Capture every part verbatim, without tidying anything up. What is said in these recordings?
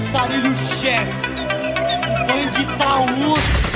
Sarilho chefe, o bang tá osso.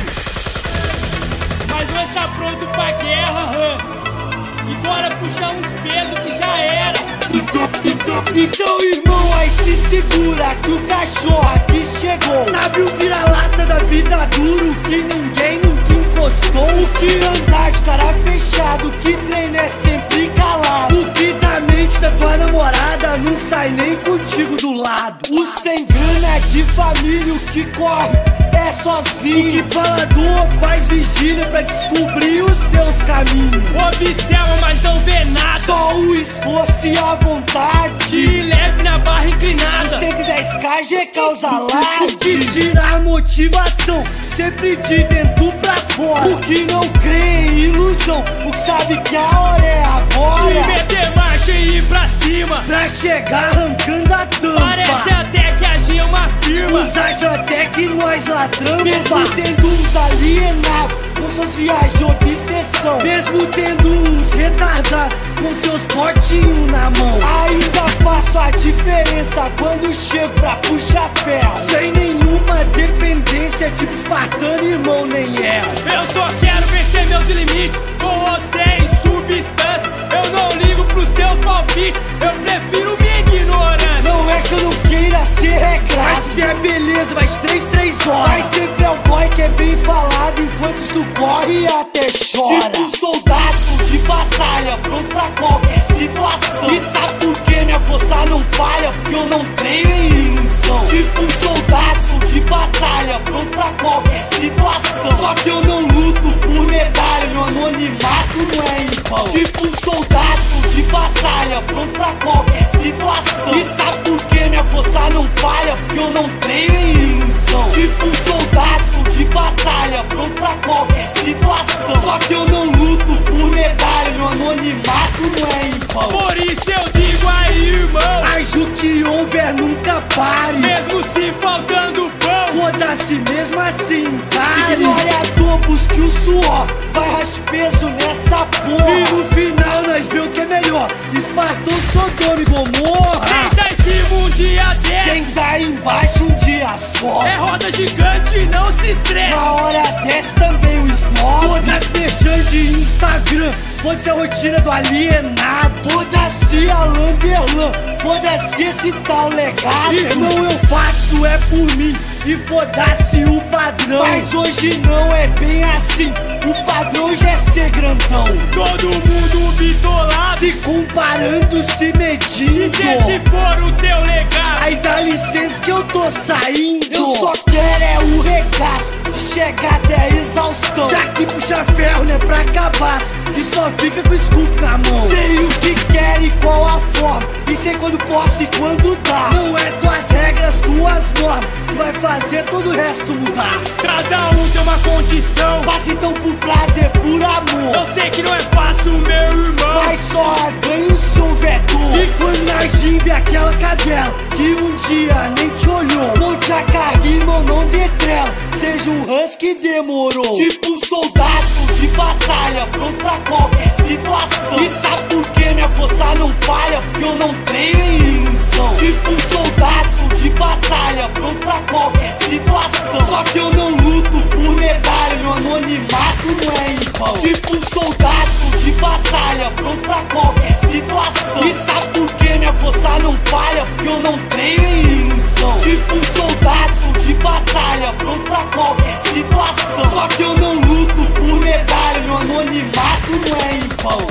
Mas nós tá pronto pra guerra, Huff. E bora puxar uns pesos que já era. Então, então, então, irmão, aí se segura que o cachorro aqui chegou. Sabe o vira-lata da vida duro que ninguém nunca encostou? O que andar de cara fechado, que treino é sempre calado. O que da mente da tua namorada não sai nem contigo do lado. O sem grana de família, o que corre é sozinho. O que falador faz vigília pra descobrir os teus caminhos. Observa, mas não vê nada. Só o esforço e a vontade. De leve na barra inclinada. cento e dez K G causa alarde. O que tira a motivação, sempre de dentro pra fora. O que não crê em ilusão, o que sabe que a hora é agora. E meter marcha e ir pra cima, pra chegar arrancando a tampa. Parece até que a gente é uma firma. Uns acham até que nós ladramos. Mesmo tendo uns alienados com suas viagens obsessão. Mesmo tendo uns retardados com seus potinhos na mão. Ainda faço a diferença quando chego pra puxar ferro. Sem nenhuma dependência, tipo espartano, irmão, nem é. Eu só quero vencer meus limites, com você em substância. Eu não ligo pros teus palpites, eu prefiro me ignorar. Não é que eu não queira ser regrado, mas se é beleza, vai de três, três horas. Mas sempre é o boy que é bem falado, enquanto isso corre e até chora. Tipo um soldado de batalha, pronto pra qualquer situação. E sabe por que minha força não falha? Porque eu não creio em ilusão. Tipo um soldado de batalha, pronto pra qualquer situação. Só que eu não luto por medalha, meu anonimato não é em vão. Tipo um soldado de batalha, pronto pra qualquer situação. E sabe por que minha força não falha? Porque eu não creio em ilusão. Tipo um soldado de batalha, pronto pra qualquer situação. Só que eu não luto por medalha, meu anonimato não é em vão. Por isso eu digo aí, irmão, mas o que houver nunca pare. Mesmo se faltando pão, foda-se mesmo assim, cara. Ignore a dor, busque o suor, vai raspe peso nessa porra. E no final nós vê o que é melhor, Esparta ou Sodoma e Gomorra. Quem tá em cima um dia desse, quem tá embaixo um dia só. É roda gigante, não se estresse. Na hora dessa também o snob. Foda-se mexendo de Instagram, foda-se a rotina do alienado. Foda-se a Landerlan, foda-se esse tal legado. Irmão, eu faço é por mim e foda-se o padrão. Mas hoje não é bem assim, o padrão já é ser grandão. Todo mundo bitolado, se comparando, se medindo. E se esse for o teu legado, aí dá licença que eu tô saindo. Eu só quero é o regaço, de chegar até a exaustão. Já que puxa ferro não é pra acabar, que só fica com o scoop na mão. Sei o que quer e qual a forma, e sei quando posso e quando dá. Não é tuas regras, tuas normas, que vai fazer todo o resto mudar. Cada um tem uma condição, faça então por prazer, por amor. Eu sei que não é fácil, meu irmão, mas só ganho se houver dor. E quando na gimbe aquela cadela que um dia nem te olhou, monte a carga, irmão, não dê trela, seja um husky demorou. Tipo um soldado de batalha, pronto pra qualquer situação. E sabe por que minha força não falha? Porque eu não creio em ilusão. Tipo um soldado de batalha, pronto pra qualquer situação. Só que eu não luto por medalha, meu anonimato não é em vão. Tipo um soldado de batalha, pronto pra qualquer situação. E sabe por que minha força não falha? Porque eu não creio em ilusão. Tipo um soldado de batalha, pronto pra qualquer situação. Só que eu não luto por medalha, meu anonimato não é em vão.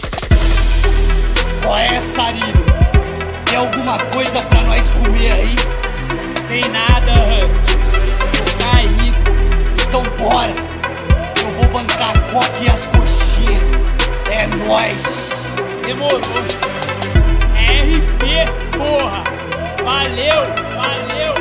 Qual é, Sarilho? Tem alguma coisa pra nós comer aí? Tem nada, Huff. Tô caído. Então bora. Eu vou bancar a coca e as coxinhas. É nóis. Demorou. R P, porra. Valeu, valeu.